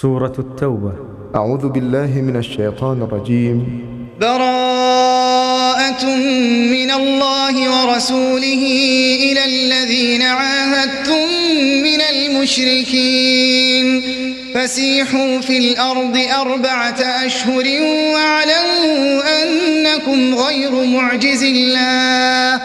سورة التوبة. أعوذ بالله من الشيطان الرجيم. براءة من الله ورسوله إلى الذين عاهدتم من المشركين فسيحوا في الأرض 4 أشهر واعلموا أنكم غير معجز الله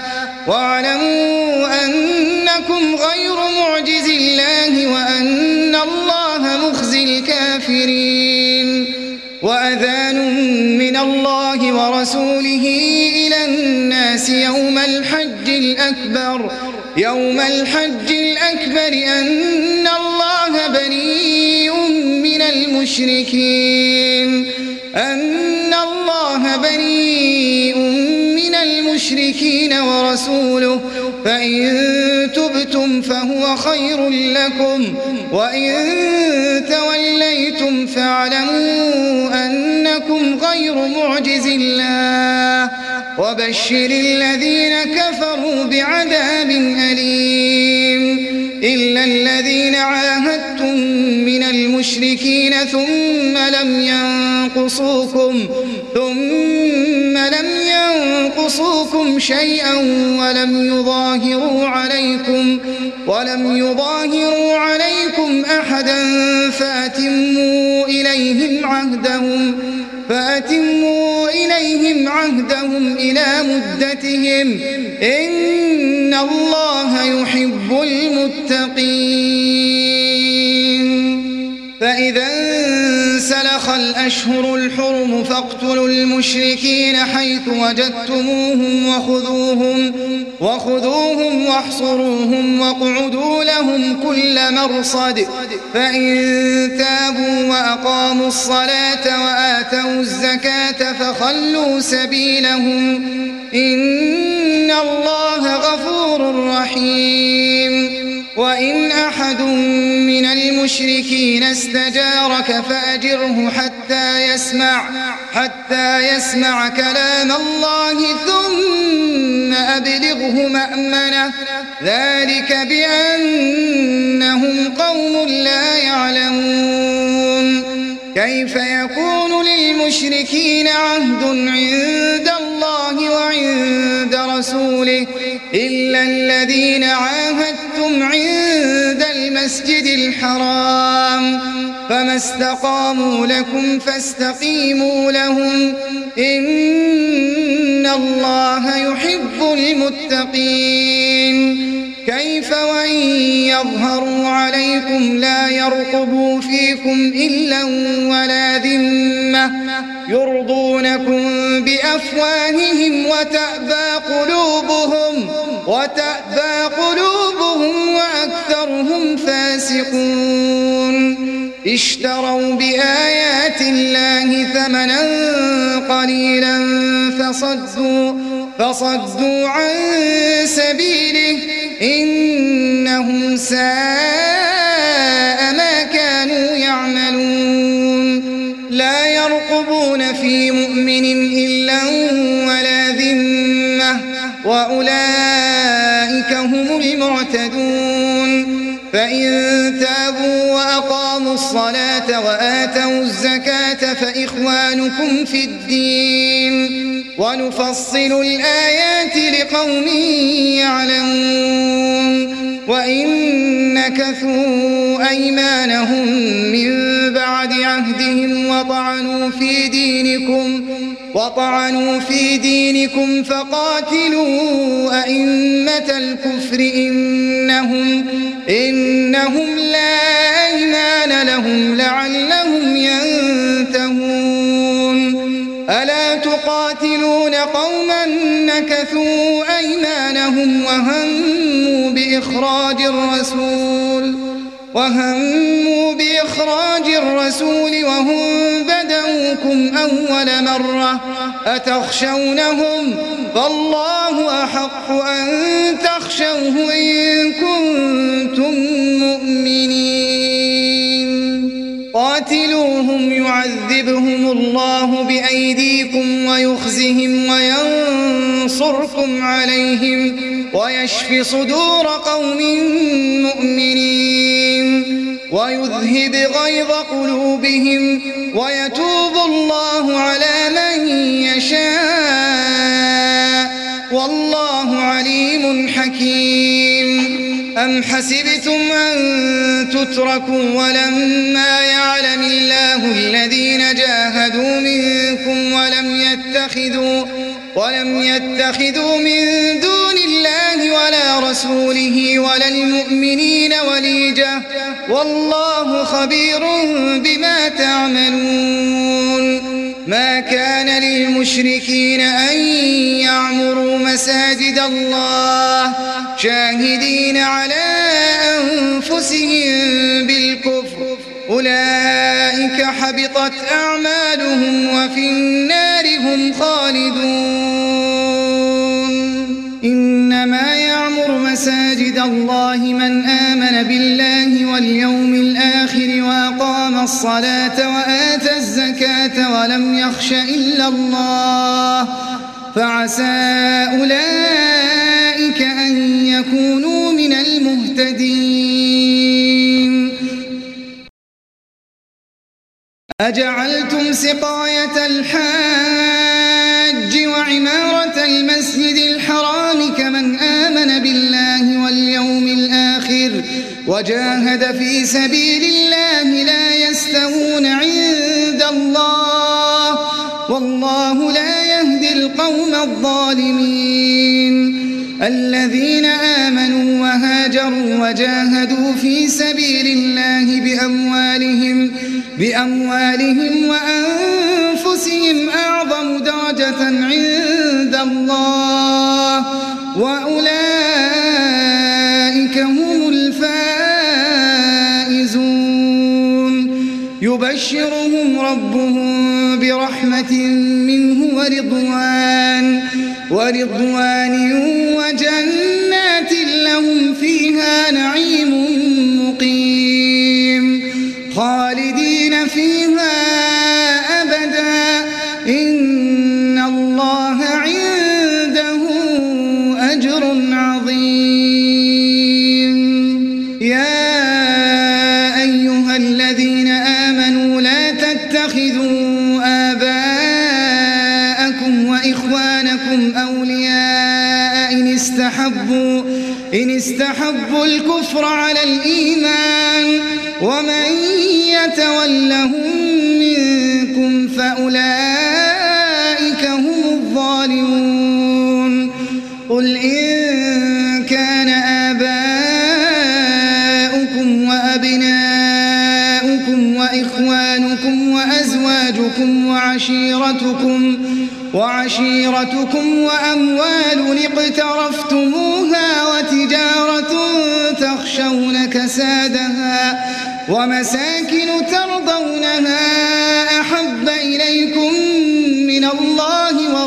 وأن الله مخزي الكافرين. وأذان من الله ورسوله إلى الناس يوم الحج الأكبر أن الله بريء من المشركين ورسوله فإن تبتم فهو خير لكم وإن توليتم فاعلموا أنكم غير معجز الله وبشر الذين كفروا بعذاب أليم. إلا الذين عاهدتم من المشركين ثم لم ينقصوكم شيئا ولم يظاهروا عليكم أحدا فأتموا إليهم عهدهم إلى مدتهم إن الله يحب المتقين. فإذا انسلخ الأشهر الحرم فاقتلوا المشركين حيث وجدتموهم وخذوهم واحصروهم واقعدوا لهم كل مرصد فإن تابوا وأقاموا الصلاة وآتوا الزكاة فخلوا سبيلهم إن الله غفور رحيم. وإن أحد من المشركين استجارك فأجره حتى يسمع كلام الله ثم أبلغه مأمنه ذلك بأنهم قوم لا يعلمون. كيف يكون للمشركين عهد عند الله وعند رسوله إلا الذين عاهدتم عند المسجد الحرام فما استقاموا لكم فاستقيموا لهم إن الله يحب المتقين. كيف وإن يظهروا عليكم لا يرقبوا فيكم إلا ولا ذمة يرضونكم بأفواههم وتأبى قلوبهم وأكثرهم فاسقون. اشتروا بآيات الله ثمنا قليلا فصدوا عن سبيله إنهم ساء ما كانوا يعملون. لا يرقبون في مؤمن إلا ولا ذمة وأولئك هم المعتدون. فإن تابوا وأقاموا الصلاة وآتوا الزكاة فإخوانكم في الدين ونفصل الآيات لقوم يعلمون. وإن نكثوا أيمانهم من بعد عهدهم وطعنوا في دينكم فقاتلوا أئمة الكفر إنهم لا أيمان لهم لعلهم ينتهون. ألا تقاتلون قوما نكثوا أيمانهم وهموا بإخراج الرسول وهم بدأوكم أول مرة أتخشونهم فالله أحق أن تخشوه إن كنتم مؤمنين. قاتلوهم يعذبهم الله بأيديكم ويخزهم وينصركم عليهم ويشف صدور قوم مؤمنين. ويذهب غيظ قلوبهم ويتوب الله على من يشاء والله عليم حكيم. أم حسبتم أن تتركوا ولما يعلم الله الذين جاهدوا منكم ولم يتخذوا من دون الله ولا رسوله ولا المؤمنين وليجة والله خبير بما تعملون. ما كان للمشركين أن يعمروا مساجد الله شاهدين على أنفسهم بالكفر أولئك حبطت أعمالهم وفي النار هم خالدون. إنما يعمر مساجد الله من آمن بالله واليوم الآخر وأقام الصلاة وآتى الزكاة ولم يخش إلا الله فعسى أولئك أن يكونوا من المهتدين. أجعلتم سقاية الحاج وعمارة المسجد الحرام كمن آمن بالله واليوم الآخر وجاهد في سبيل الله لا يستوون عند الله والله لا يهدي القوم الظالمين. الذين آمنوا وهاجروا وجاهدوا في سبيل الله بأموالهم وأنفسهم أعظم درجة عند الله وأولئك هم الفائزون. يبشرهم ربهم برحمة منه ورضوان وجنات لهم فيها نعيم مقيم خالدين فيها أبدا إن الله عنده أجر عظيم. يا أيها الذين آمنوا لا تتخذوا آباءكم وإخوانكم أولياء إن استحبوا الكفر على الإيمان ومن يتولهم منكم فأولئك هم الظالمون. قل إن كان آباؤكم وأبناؤكم وإخوانكم وأزواجكم وعشيرتكم وأموال اقترفتموها وتجارة تخشون كسادها ومساكن ترضونها أحب إليكم من الله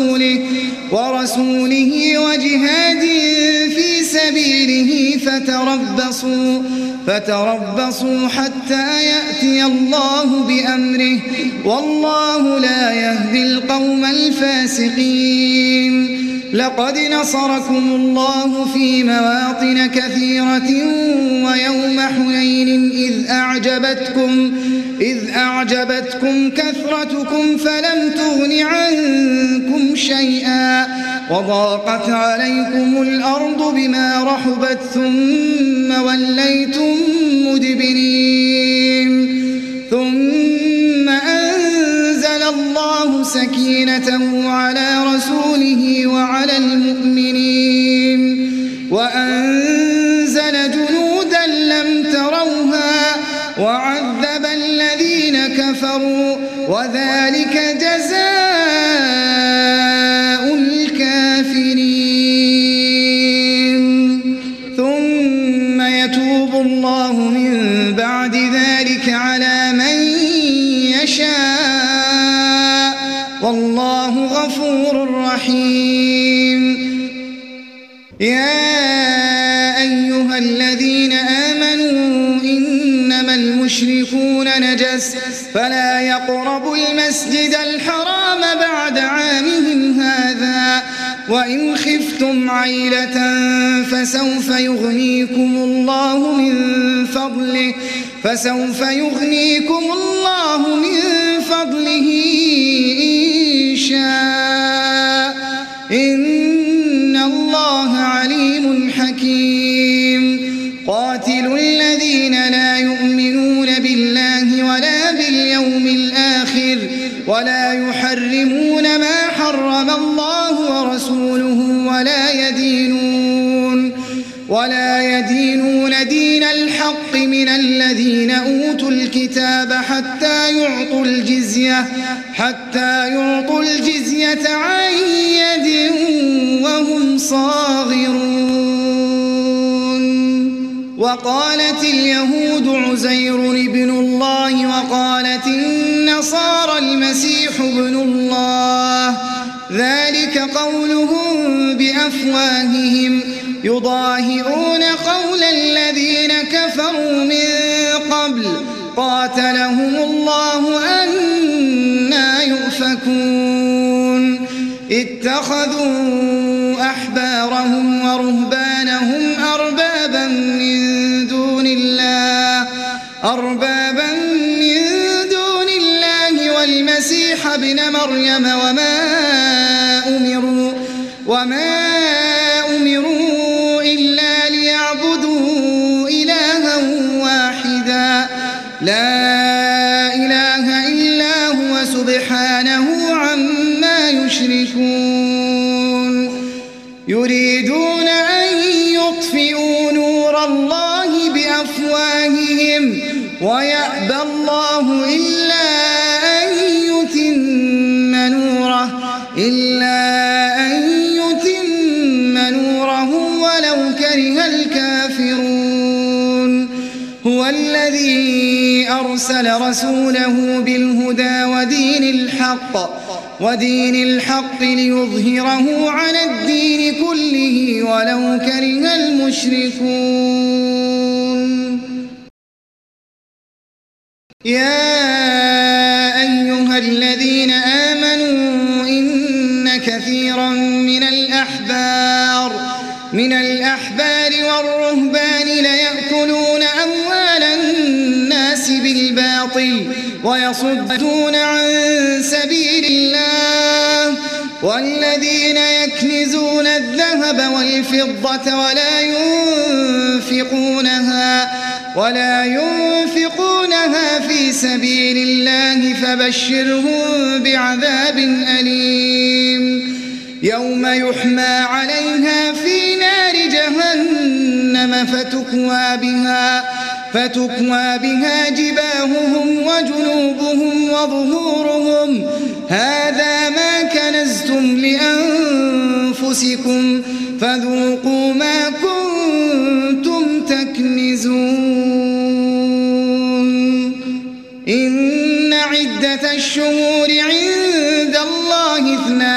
ورسوله وجهاد في سبيله فتربصوا حتى يأتي الله بأمره والله لا يهدي القوم الفاسقين. لقد نصركم الله في مواطن كثيرة ويوم حنين إذ أعجبتكم كثرتكم فلم تغن عنكم شيئا وضاقت عليكم الأرض بما رحبت ثم وليتم مدبرين. ثم أنزل الله سكينته على رسوله وعلى المؤمنين وأنزل جنودا لم تروها وعذب الذين كفروا وذلك جزاء الكافرين. ثم يتوب الله من بعد ذلك على من يشاء والله غفور رحيم. يا أيها الذين آمنوا إنما المشركون نجس فلا يقربوا المسجد الحرام بعد عامهم هذا وإن خفتم عيلة فسوف يغنيكم الله من فضله فسوف يغنيكم الله من فضله إن شاء إن الله عليم حكيم قاتلوا الذين لا يؤمنون بالله ولا باليوم الآخر ولا يحرمون ما حرم الله ورسوله ولا يدينون دين الحق من الذين أوتوا الكتاب حتى يعطوا الجزية عن يد وهم صاغرون. وقالت اليهود عزير ابن الله وقالت النصارى المسيح ابن الله ذلك قولهم بأفواههم يضاهئون قول الذين كفروا من قبل قاتلهم الله أنى يؤفكون. اتخذوا أحبارهم ورهبانهم أربابا من دون الله والمسيح ابن مريم وما أمروا إلا ليعبدوا إلها واحدا لا إله إلا هو سبحانه عما يشركون. يريدون أن يطفئوا نور الله بأفواههم ويأبى الله إلا أن يتم نوره ولو كره الكافرون. هو الذي أرسل رسوله بالهدى ودين الحق ليظهره على الدين كله ولو كره المشركون. يا أيها الذين آمنوا إن كثيرا من الأحبار والرهبان ليأكلون أموال الناس بالباطل ويصدون عن سبيل الله. والذين يكنزون الذهب والفضة ولا ينفقونها في سبيل الله فبشرهم بعذاب أليم يوم يحمى عليها في نار جهنم فتكوى بها جباههم وجنوبهم وظهورهم هذا ما كنزتم لأنفسكم فذوقوا ما كنتم تكنزون. إن عدة الشهور عند الله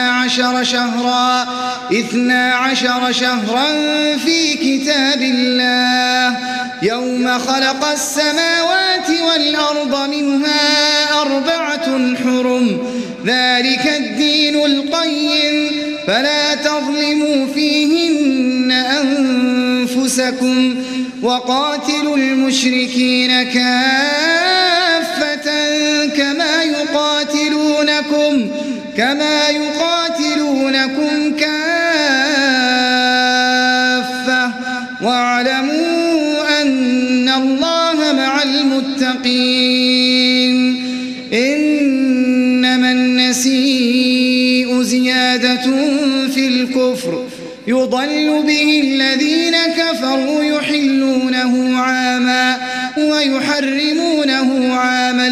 12 شهرا في كتاب الله يوم خلق السماوات والأرض منها 4 حرم ذلك الدين القيم فلا تظلموا فيهن أنفسكم وقاتلوا المشركين كافة كما يقاتلونكم كافة واعلموا أن الله مع المتقين. إنما النسيء زيادة في الكفر يضل به الذين كفروا يحلونه عاما ويحرمونه عاما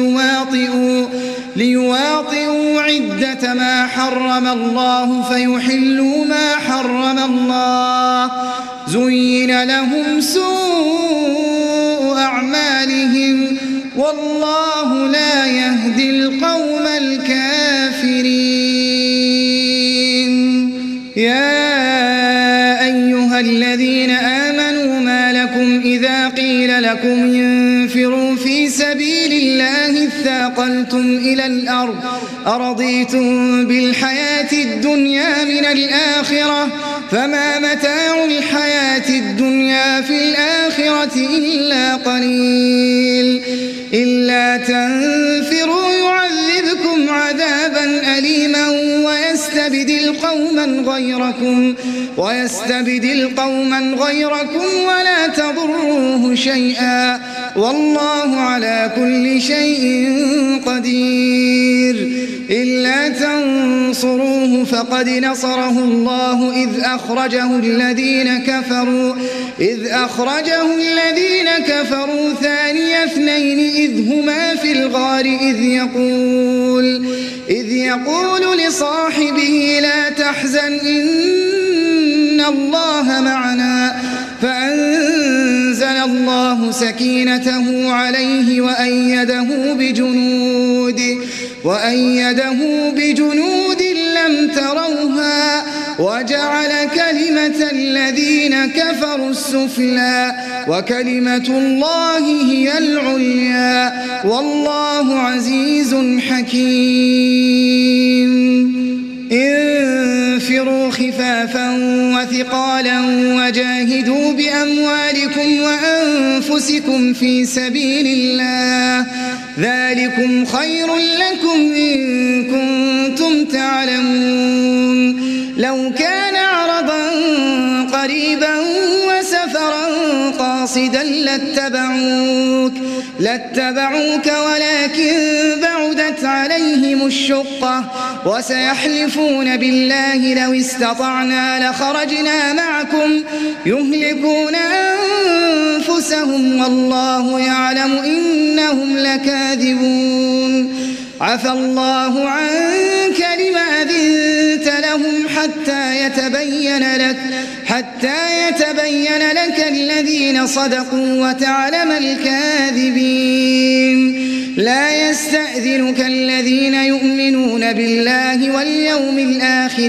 ليواطئوا عدة ما حرم الله فيحلوا ما حرم الله زين لهم سوء أعمالهم والله لا يهدي القوم الكافرين. يا أيها الذين آمنوا ما لكم إذا قيل لكم انفروا في سبيل الله اثاقلتم إلى الأرض أرضيتم بالحياة الدنيا من الآخرة فما متاع الحياة الدنيا في الآخرة إلا قليل إلا تنفروا يعذبكم عذابا أليما ويستبدل قوما غيركم ولا تضروه شيئا والله على كل شيء قدير. إلا تنصروه فقد نصره الله إذ أخرجه الذين كفروا ثاني اثنين إذ هما في الغار إذ يقول لصاحبه لا تحزن إن الله معنا فأنزل الله سكينته عليه وأيده بجنود لم تروها وجعل كلمة الذين كفروا السفلى وكلمة الله هي العليا والله عزيز حكيم. انفروا خفافا وثقالا وجاهدوا بأموالكم وأنفسكم في سبيل الله ذلكم خير لكم إن كنتم تعلمون. لو كان عرضا قريبا وسفرا قاصدا لاتبعوك ولكن بعدت عليهم الشقة وسيحلفون بالله لو استطعنا لخرجنا معكم يهلكون أنفسهم والله يعلم إنهم لكاذبون. عفى الله عنك لما أذنت لهم حتى يتبين لك الذين صدقوا وتعلم الكاذبين. لا يستأذنك الذين يؤمنون بالله واليوم الآخر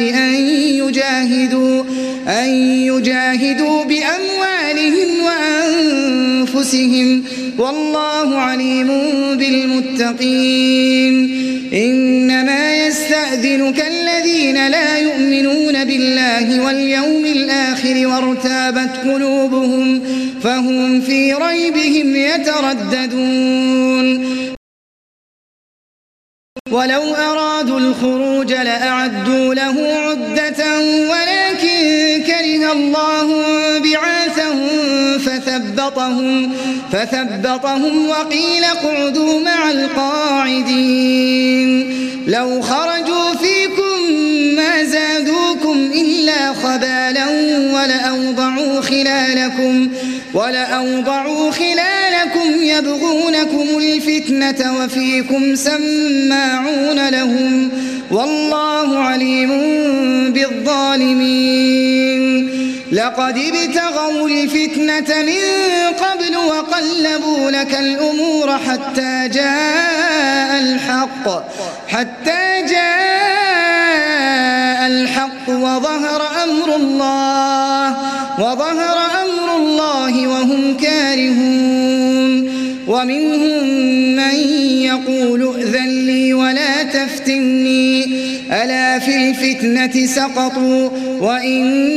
أن يجاهدوا بأموالهم وأنفسهم والله عليم بالمتقين. إنما يستأذنك الذين لا يؤمنون بالله واليوم الآخر وارتابت قلوبهم فهم في ريبهم يترددون. ولو أرادوا الخروج لأعدوا له عدة ولكن كره الله بعاثهم فثبطهم وقيل اقعدوا مع القاعدين. لو خرجوا فيكم ما زادوكم إلا خبالا ولأوضعوا خلالكم يبغونكم الفتنة وفيكم سماعون لهم والله عليم بالظالمين. لقد ابتغوا الفتنة من قبل وقلبوا لك الأمور حتى جاء الحق وظهر أمر الله وهم كارهون. ومنهم من يقول ائذن لي ولا تفتني ألا في الفتنة سقطوا وإن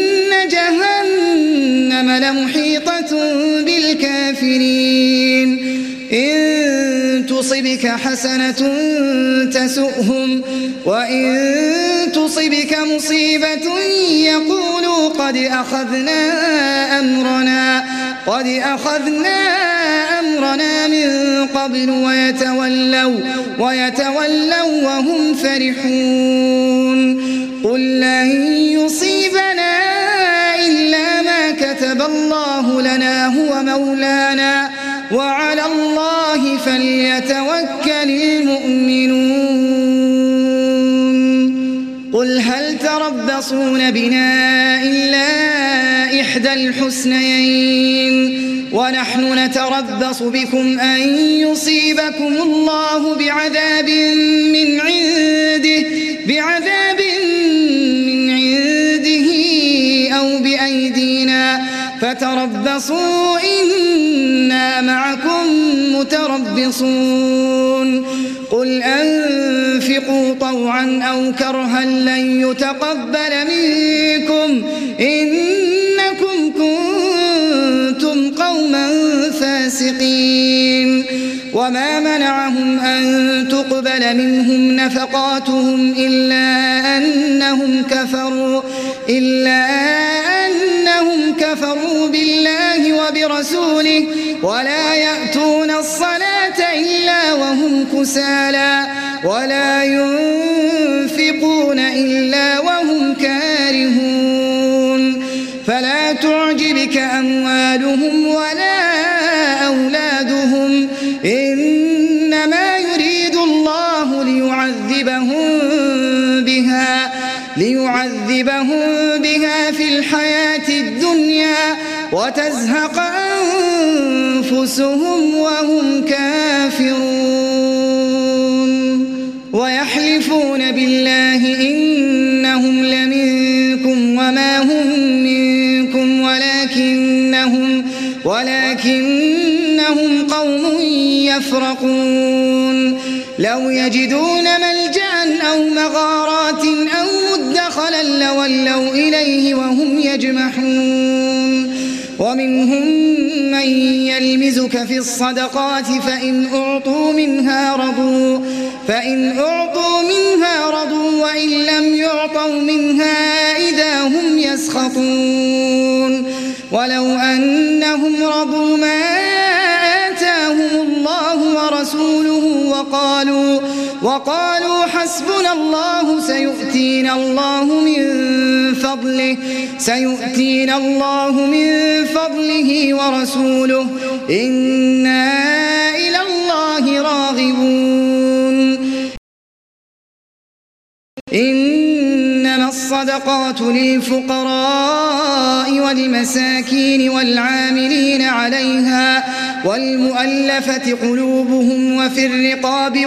جهنم لمحيطة بالكافرين. إن تصبك حسنة تسؤهم وإن تصبك مصيبة يقولوا قد أخذنا أمرنا من قبل ويتولوا وهم فرحون. قل لن يصيبنا إلا ما كتب الله لنا هو مولانا وعلى الله فليتوكل المؤمنون. قل هل تربصون بنا إلا إحدى الحسنيين ونحن نتربص بكم أن يصيبكم الله بعذاب من عنده أو بأيدينا فتربصوا إنا معكم متربصون. قل أنفقوا طوعا أو كرها لن يتقبل منكم إنكم كنتم قوما فاسقين وما منعهم أن تقبل منهم نفقاتهم إلا أنهم كفروا بالله وبرسوله ولا يأتون الصلاة إلا وهم كسالى ولا ينفقون إلا وهم كارهون فلا تعجبك أموالهم ولا أولادهم إنما يريد الله ليعذبهم بها في الحياة الدنيا وتزهق أنفسهم وهم كافرون ويحلفون بالله إنهم لمنكم وما هم منكم ولكنهم قوم يفرقون لو يجدون ملجأ أو مغارات أو مدخلا لولوا إليه وهم يجمحون ومنهم من يلمزك في الصدقات فإن أعطوا منها رضوا وإن لم يعطوا منها إذا هم يسخطون ولو أنهم رضوا ما آتاهم الله ورسوله وقالوا حسبنا الله سيؤتينا الله من فضله ورسوله إنا إلى الله راغبون إنما الصدقات للفقراء والمساكين والعاملين عليها والمؤلفة قلوبهم وفي الرقاب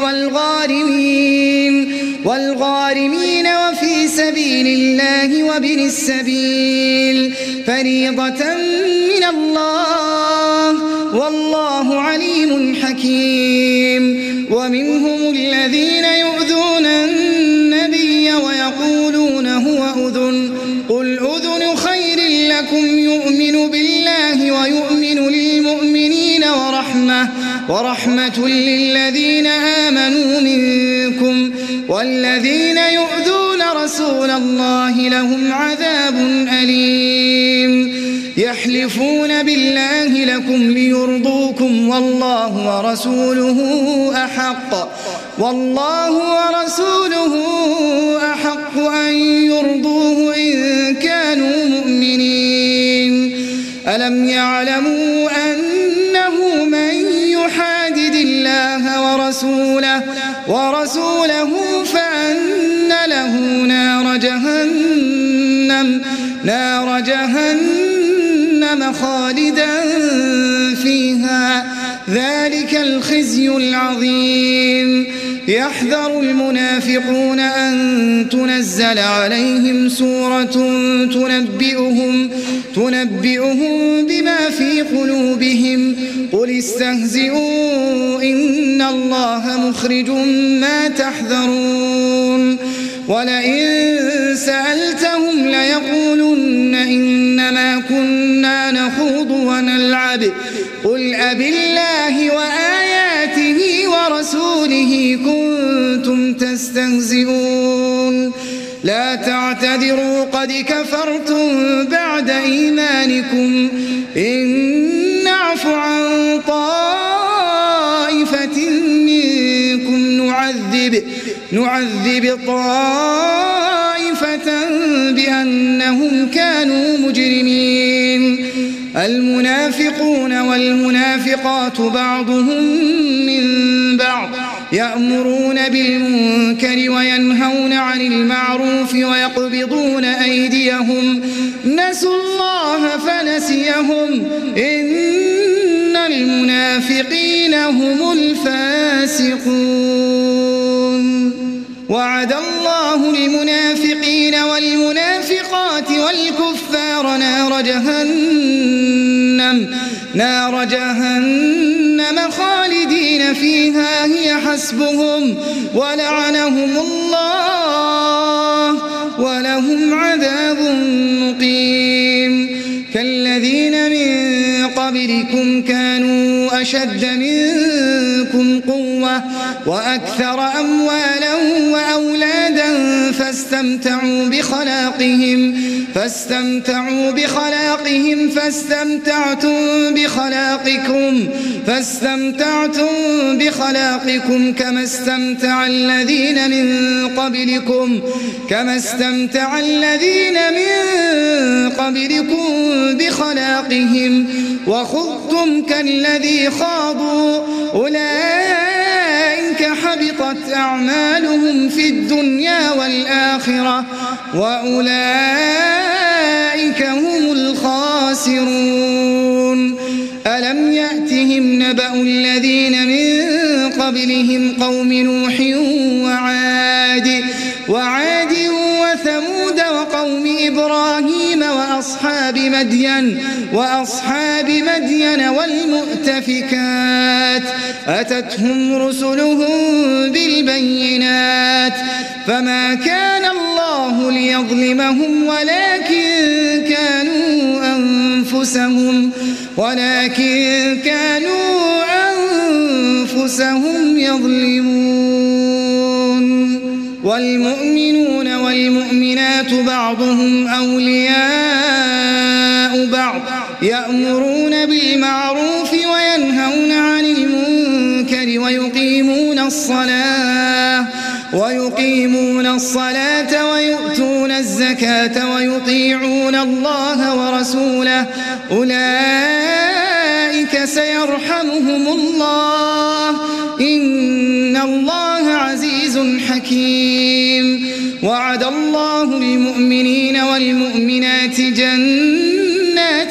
والغارمين وفي سبيل الله وابن السبيل فريضة من الله والله عليم حكيم ومنهم الذين يؤذون النبي ويقولون هو أذن قل أذن خير لكم يؤمن بالله ويؤمن للمؤمنين ورحمة للذين آمنوا منكم والذين يؤذون رسول الله لهم عذاب أليم يحلفون بالله لكم ليرضوكم والله ورسوله أحق أن يرضوه إن كانوا مؤمنين ألم يعلموا أنه من يحادد الله ورسوله فأن له نار جهنم خالدا فيها ذلك الخزي العظيم يحذر المنافقون أن تنزل عليهم سورة تنبئهم بما في قلوبهم قل استهزئوا إن الله مخرج ما تحذرون ولئن سألتهم ليقولن إنما كنا نخوض ونلعب قل أبالله وآياته ورسوله كنتم تستهزئون لا تعتذروا قد كفرتم بعد إيمانكم إن نعف عن طائفة منكم نعذب طائفة بأنهم كانوا مجرمين المنافقون والمنافقات بعضهم من بعض يأمرون بالمنكر وينهون عن المعروف ويقبضون أيديهم نسوا الله فنسيهم إن المنافقين هم الفاسقون وعد الله المنافقين والمنافقات والكفار نار جهنم خالدين خالدين فيها هي حسبهم ولعنهم الله ولهم عذاب مقيم. كالذين من قبلكم كانوا أشد منكم قوة وأكثر أموالا وأولادا فاستمتعوا بخلاقهم فاستمتعتم بخلاقكم كما استمتع الذين من قبلكم بخلاقهم وخضتم كالذي خاضوا أولئك حبطت أعمالهم في الدنيا والآخرة وأولئك هم الخاسرون. ألم يأتهم نبأ الذين من قبلهم قوم نوح وعاد وثمود وقوم إبراهيم وأصحاب مدين والمؤتفكات أتتهم رسلهم بالبينات فما كان الله ليظلمهم ولكن كانوا أنفسهم يظلمون. والمؤمنون والمؤمنات بعضهم أولياء بعض يأمرون بالمعروف وينهون عن المنكر ويقيمون الصلاة ويؤتون الزكاة ويطيعون الله ورسوله أولئك سيرحمهم الله إن الله عزيز حكيم. وعد الله المؤمنين والمؤمنات جنات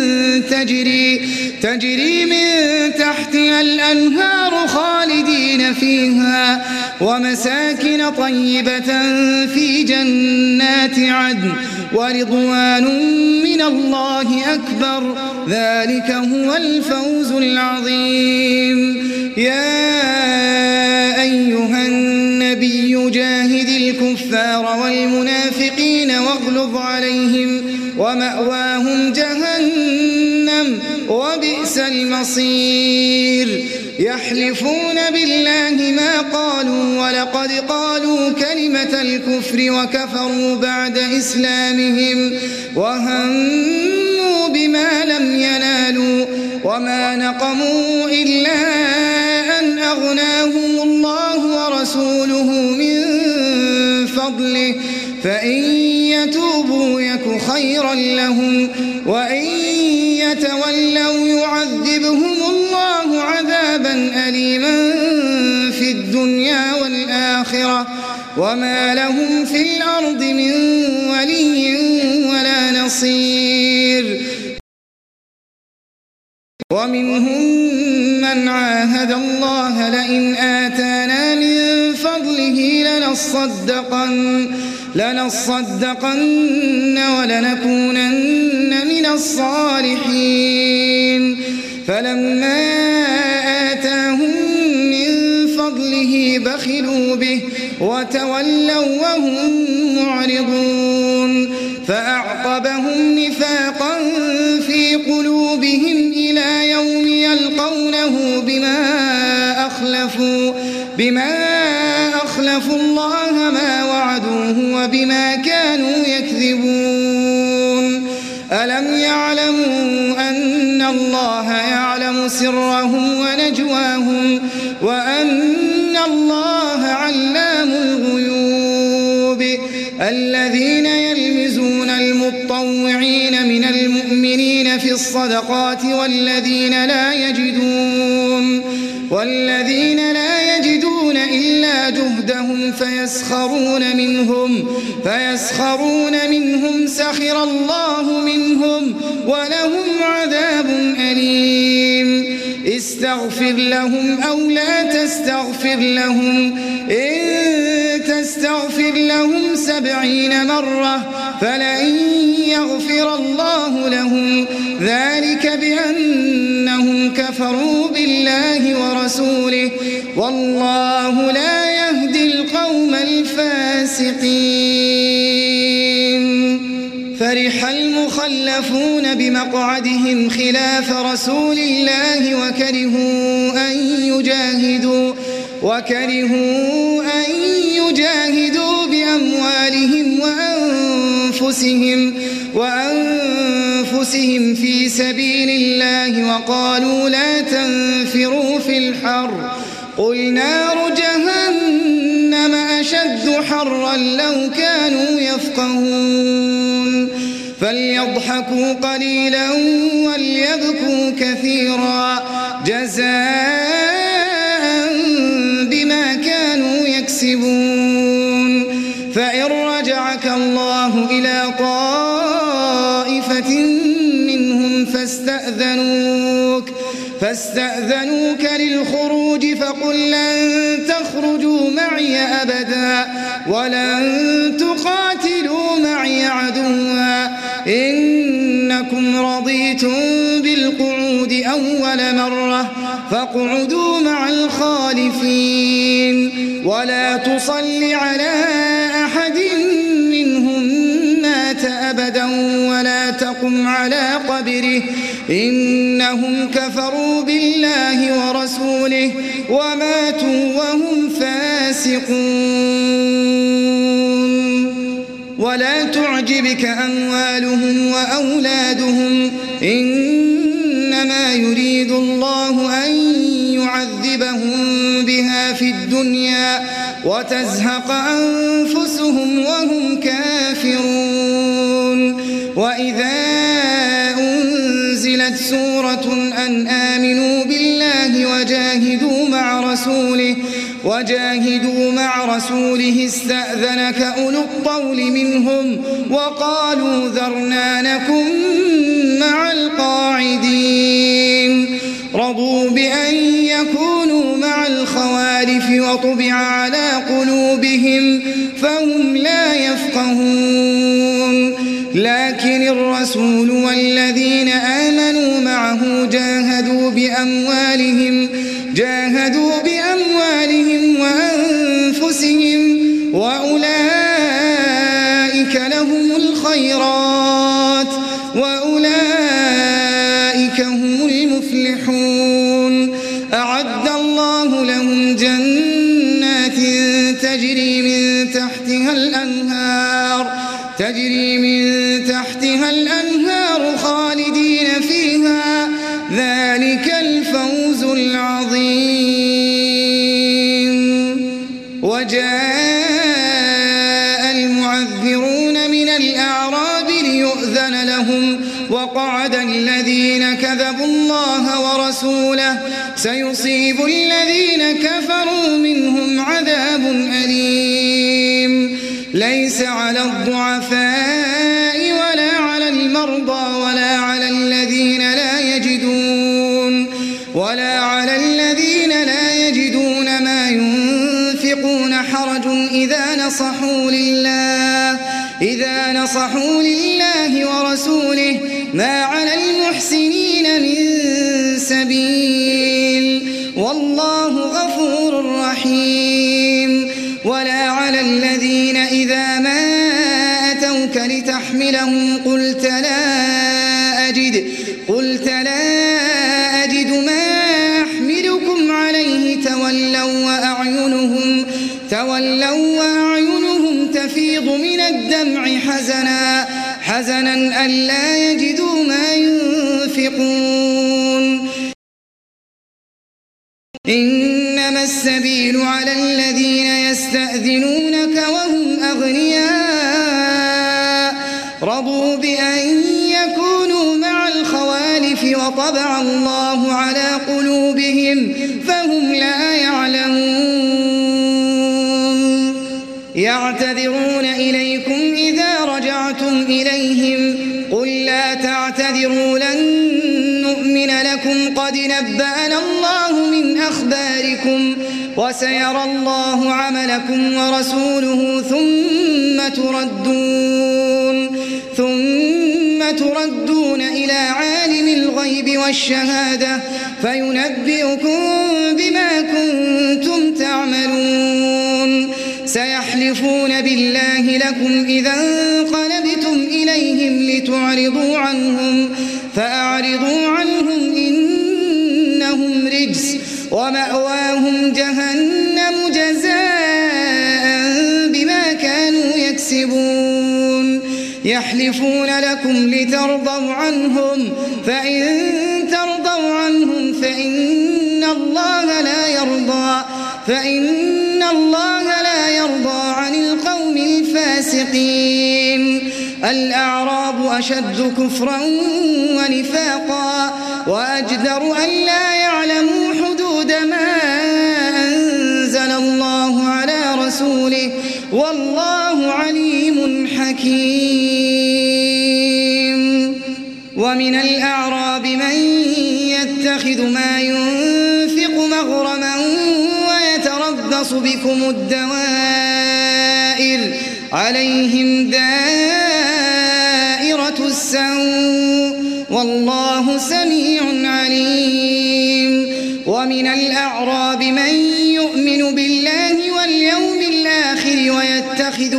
تجري من تحتها الأنهار خالدين فيها ومساكن طيبة في جنات عدن ورضوان من الله أكبر ذلك هو الفوز العظيم. يا أيها النبي جاهد الكفار والمنافقين واغلظ عليهم ومأواهم جهنم وبئس المصير. يحلفون بالله ما قالوا ولقد قالوا كلمة الكفر وكفروا بعد إسلامهم وهموا بما لم ينالوا وما نقموا إلا أن أغناهم الله ورسوله من فضله فإن يتوبوا يك خيرا لهم وإن يتولوا يعذبهم الله عذابا أليما في الدنيا والآخرة وما لهم في الأرض من ولي ولا نصير. ومنهم من عاهد الله لئن آتانا من فضله لنصدقن ولنكونن من الصالحين فلما آتاهم من فضله بخلوا به وتولوا وهم معرضون فأعقبهم نفاقا في قلوبهم إلى يوم يلقونه بما أخلفوا الله ما وعدوه وبما كانوا يكذبون. ألم يعلموا أن الله يعلم سرهم ونجواهم وأن الله علام الغيوب. الذين يلمزون المطوعين من المؤمنين في الصدقات والذين لا يجدون إلا جهدهم فيسخرون منهم سخر الله منهم ولهم عذاب أليم. استغفر لهم أو لا تستغفر لهم إن تستغفر لهم 70 مرة فلن يغفر الله لهم ذلك بأنهم كفروا بالله ورسوله والله لا يهدي القوم الفاسقين. فرح المخلفون بمقعدهم خلاف رسول الله وكرهوا أن يجاهدوا بأموالهم وأنفسهم في سبيل الله وقالوا لا تنفروا في الحر قل نار جهنم أشد حرا لو كانوا يفقهون. فليضحكوا قليلا وليبكوا كثيرا جزاء بما كانوا يكسبون. فإن رجعك الله إلى طائفة منهم فاستأذنوك للخروج فقل لن تخرجوا معي أبدا ولن تقاتلوا معي عدوا إنكم رضيتم بالقعود أول مرة فاقعدوا مع الخالفين ولا تصل على أحد منهم مات أبدا ولا تقم على قبره إنهم كفروا بالله ورسوله وماتوا وهم فاسقون. ولا تعجبك أموالهم وأولادهم إنما يريد الله أن يعذبهم بها في الدنيا وتزهق أنفسهم وهم كافرون. وإذا أنزلت سورة أن آمنوا بالله وجاهدوا مع رسوله استأذنك أولو الطول منهم وقالوا ذرنا نكن مع القاعدين. رضوا بأن يكونوا مع الخوالف وطبع على قلوبهم فهم لا يفقهون. لكن الرسول والذين آمنوا معه جاهدوا بأموالهم وأنفسهم وأولئك لهم الخيرات وأولئك هم المفلحون. أعد الله لهم جنات تجري من تحتها الأنهار خالدين فيها ذلك الفوز العظيم. وجاء المعذرون من الأعراب ليؤذن لهم وقعد الذين كذبوا الله ورسوله سيصيب الذين كفروا منهم عذاب أليم. ليس على الضعفاء ولا على المرضى ولا على الذين لا يجدون ما ينفقون حرج إذا نصحوا لله ورسوله ما على المحسنين من سبيل والله غفور رحيم. ولا على الذين إذا ما أتوك لتحملهم قلت لا أجد ما أحملكم عليه تولوا وأعينهم تفيض من الدمع حزنا ألا يجدوا ما ينفقون. إنما السبيل على الذين يستأذنونك وهم أغنياء رضوا بأن يكونوا مع الخوالف وطبع الله على قلوبهم فهم لا يعلمون. يعتذرون إليكم إذا رجعتم إليهم قل لا تعتذروا لن نؤمن لكم قد نبأنا الله من أخباركم وسيرى الله عملكم ورسوله ثم تردون ثم تردون إلى عالم الغيب والشهادة فينبئكم بما كنتم تعملون سيحلفون بالله لكم إذا انقلبتم إليهم لتعرضوا عنهم فأعرضوا عنهم إنهم رجس ومأواهم جهنم جزاء بما كانوا يكسبون يحلفون لكم لترضوا عنهم فإن ترضوا عنهم فإن الله لا يرضى عن القوم الفاسقين الأعراب أشد كفرا ونفاقا وأجدر أن لا يعلموا حدود ما أنزل الله على رسوله والله عليم حكيم ومن الأعراب من يتخذ ما ينفق مغرما ويتربص بكم الدوائر عليهم دائرة السوء والله سميع عليم ومن الأعراب من يؤمن بالله واليوم الآخر ويتخذ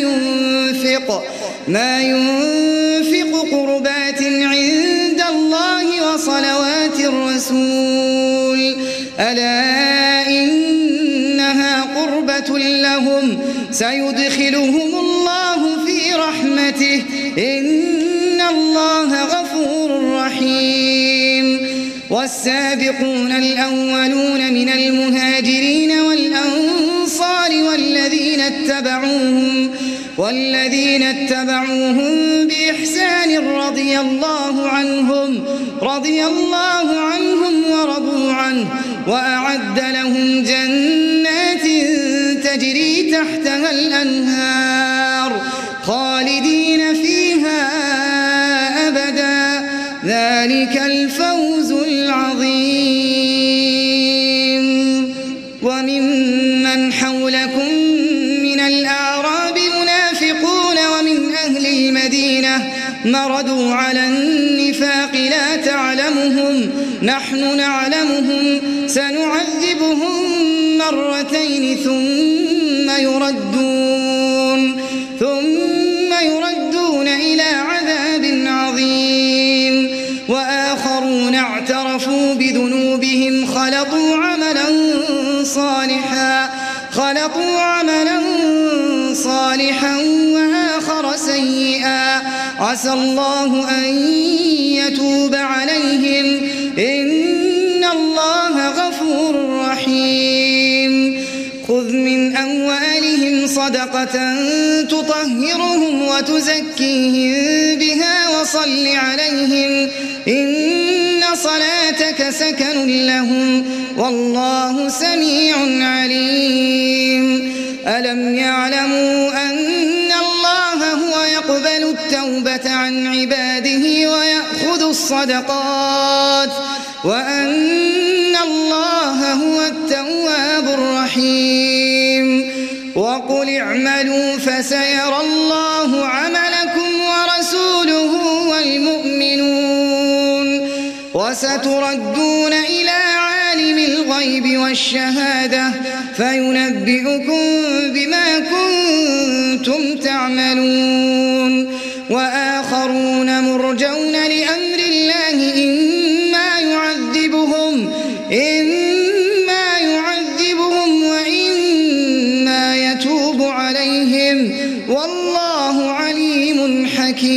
ما ينفق قربات عند الله وصلوات الرسول ألا إنها قربة لهم سيدخلهم الله في رحمته إن الله غفور رحيم والسابقون الأولون من المهاجرين والأنصار والذين اتبعوهم بإحسان رضي الله عنهم ورضوا عنه وأعد لهم جنات تجري تحتها الأنهار خالدين فيها أبدا ذلك الفوز العظيم وممن حولكم من الأعراب منافقون ومن أهل المدينة مردوا على النفاق لا تعلمهم نحن نعلمهم سنعذبهم مرتين ثم يردون إلى عذاب عظيم وآخرون اعترفوا بذنوبهم خلطوا عملا صالحا وآخر سيئا عسى الله أن يتوب عليهم إن الله غفور رحيم خذ من أموالهم صدقة تطهرهم وتزكيهم بها وصل عليهم إن صلاتك سكن لهم والله سميع عليم ألم يعلموا أن الله هو يقبل التوبة عن عباده ويأخذ الصدقات وأن الله هو التواب الرحيم وقل اعملوا فسيرى الله عملكم ورسوله والمؤمنون وستردون إلى عالم الغيب والشهادة فينبئكم بما كنتم تعملون وآخرون مرجون لأمر الله إما يعذبهم وإما يتوب عليهم والله عليم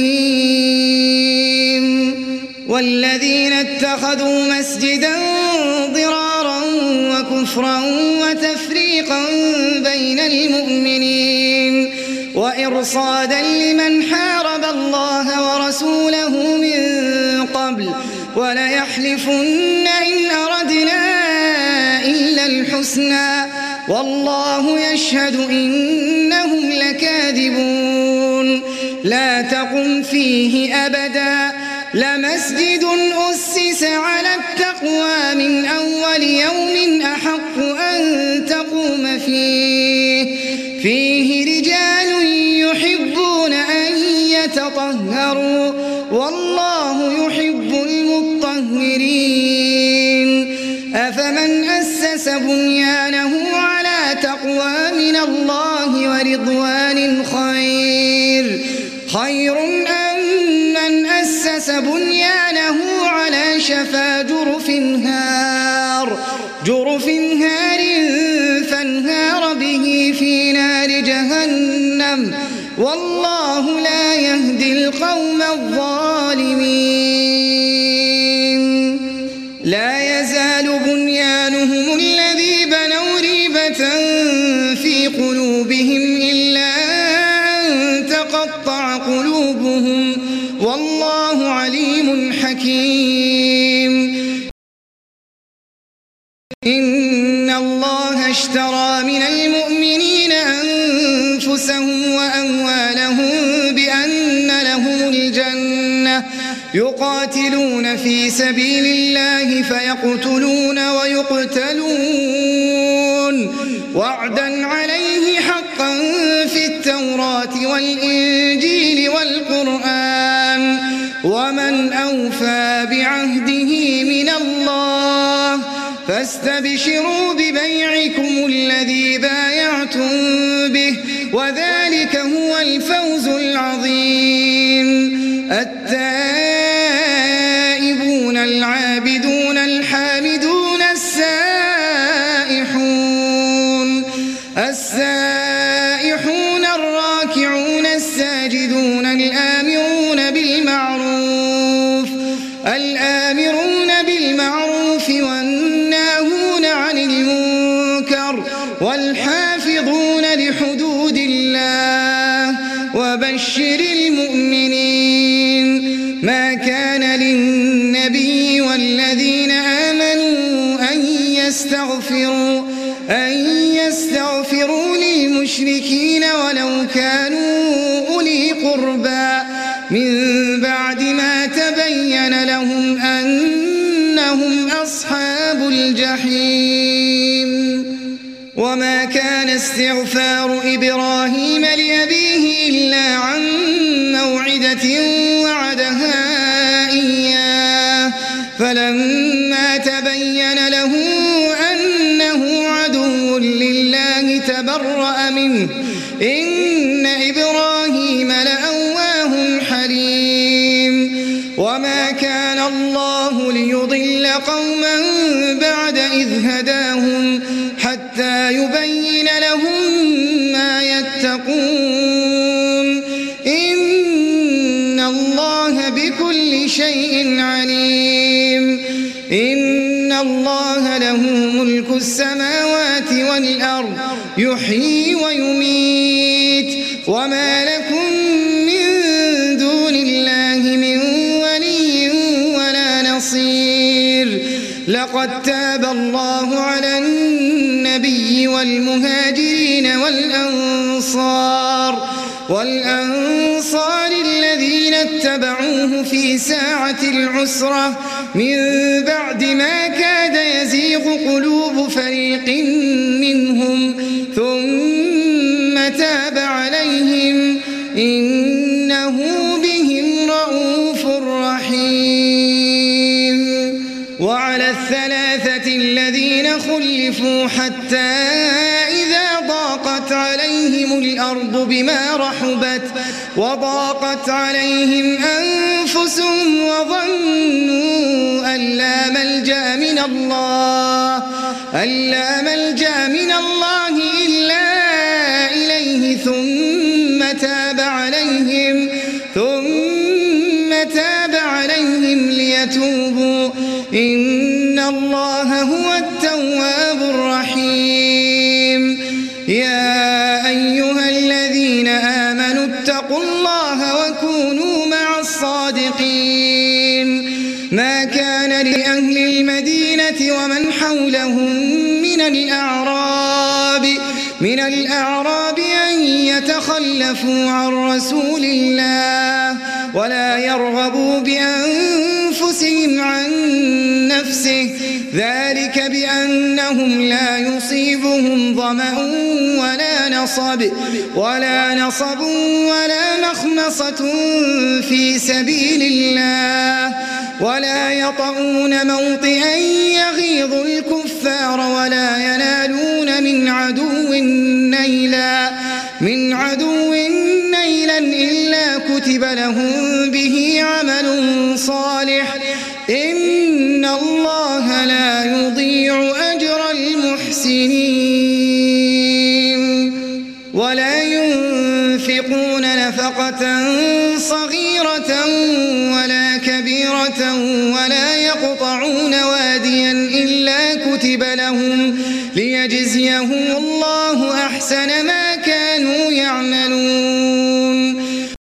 حكيم والذين اتخذوا مسجدا ضرارا وكفرا وتفريقا بين المؤمنين وإرصادا لمن حارب الله ورسوله من قبل وليحلفن إن أردنا إلا الحسنى والله يشهد إنهم لكاذبون لا تقم فيه أبدا لمسجد أسس على التقوى من أول يوم أحق أن تقوم فيه رجال يحبون أن يتطهروا تطهروا والله يحب المطهرين أفمن أسس بنيانه على تقوى من الله ورضوان خير أم من أسس بنيانه على شفا جرف هار فانهار به في نار جهنم والله لا يهدي القوم الظالمين لا يزال بنيانهم الذي بنوا ريبة في قلوبهم إلا أن تقطع قلوبهم والله عليم حكيم إن الله اشترى من المؤمنين أنفسهم وأموالهم بأن لهم الجنة يقاتلون في سبيل الله فيقتلون ويقتلون وعدا عليه حقا في التوراة والإنجيل والقرآن ومن أوفى بعهده من الله فاستبشروا ببيعكم الذي بايعتم به وذلك هو الفوز العظيم التائبون العابدون الحامدون السائحون الراكعون الساجدون الآمرون بالمعروف والناهون عن المنكر والحافظون لحدود الله وبشر المؤمنين ما كان للنبي والذين آمنوا أن يستغفروا للمشركين ولو كانوا أولي قربى من بعد ما تبين لهم أنهم أصحاب الجحيم وما كان استغفار إبراهيم لأبيه إلا عن موعدة وعدها إياه فلما تبين له أنه عدو لله تبرأ منه إن إبراهيم لأواه حليم وما كان الله ليضل قوما بعد إذ هداهم حتى يبين لهم ما يتقون إن الله بكل شيء عليم إن الله له ملك السماوات والأرض يحيي ويميت وما لكم من دون الله من ولي ولا نصير لقد تاب الله على النبي والمهاجرين والأنصار الذين اتبعوه في ساعة العسرة من بعد ما كاد يزيغ قلوب فريق منهم ثم تاب عليهم إنه بهم رءوف رحيم وعلى الثلاثة الذين خلفوا حتى إذا ضاقت عليهم الأرض بما رحبت وضاقت عليهم أنفسهم وظنوا أن لا ملجأ من الله إلا إليه ثم تاب عليهم ليتوبوا إن الله هو التواب الرحيم يا أيها الذين آمنوا اتقوا الله وكونوا مع الصادقين ما كان لأهل المدينة ومن حولهم من الأعراب أن يتخلفوا عن رسول الله ولا يرغبوا بأنفسهم عن نفسه ذلك بأنهم لا يصيبهم ظمأ ولا نصب ولا مخمصة في سبيل الله ولا يطؤون موطئا يغيظ الكفار ولا ينالون من عدو نيلا إلا كتب لهم به عمل صالح إن الله لا يضيع أجر المحسنين ولا ينفقون نفقة صغيرة ولا كبيرة ولا يقطعون واديا إلا كتب لهم ليجزيهم الله أحسن ما كانوا يعملون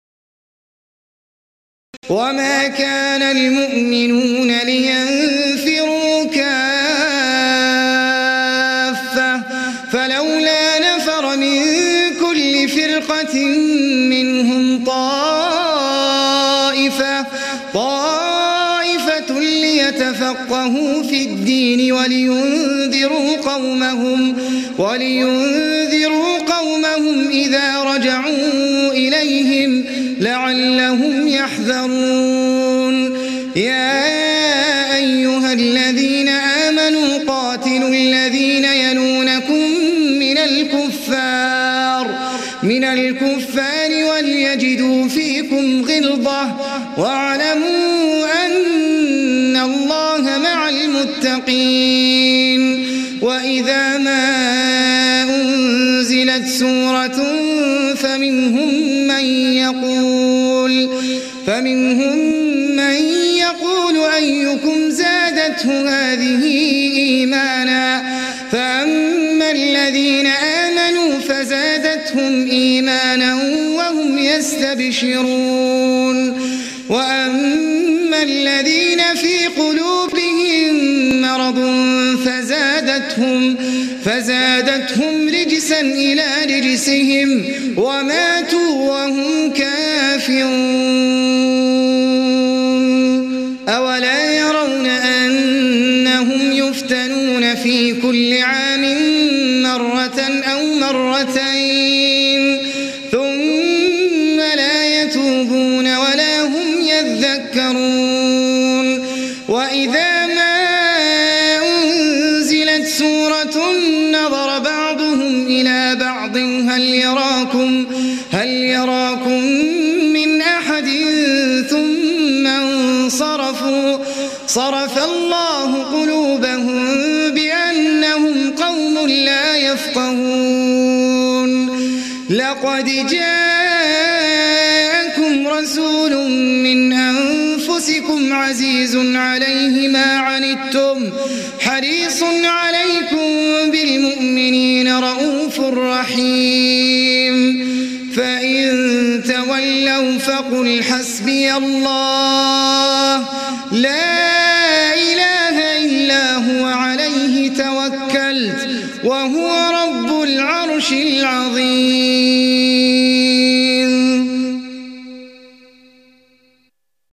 وما كان المؤمنون لينفروا كافة فلولا نفر من كل فرقة منهم طائفة ليتفقهوا في الدين ولينذروا قومهم إذا رجعوا إليهم لعلهم يحذرون يا أيها الذين آمنوا قاتلوا الذين يلونكم من الكفار وليجدوا فيكم غلظة واعلموا أن الله مع المتقين وإذا ما أنزلت سورة فمنهم من يقول أيكم زادته هذه إيمانا فأما الذين آمنوا فزادتهم إيمانا وهم يستبشرون وأما الذين في قلوبهم مرض فزادتهم رجسا إلى رجسهم وماتوا وهم كافرون أولا يرون أنهم يفتنون في كل عام مرة أو مرتين ثم لا يتوبون ولا هم يذكرون وإذا ما أنزلت سورة نظر بعضهم إلى بعض هل يراكم من أحد ثم انصرفوا صرف الله قلوبهم بأنهم قوم لا يفقهون لقد جاءكم رسول من أنفسكم عزيز عليه ما عنتم حريص عليكم بالمؤمنين رؤوف رحيم فإن تولوا فقل حسبي الله لا إله إلا هو عليه توكلت وهو رب العرش العظيم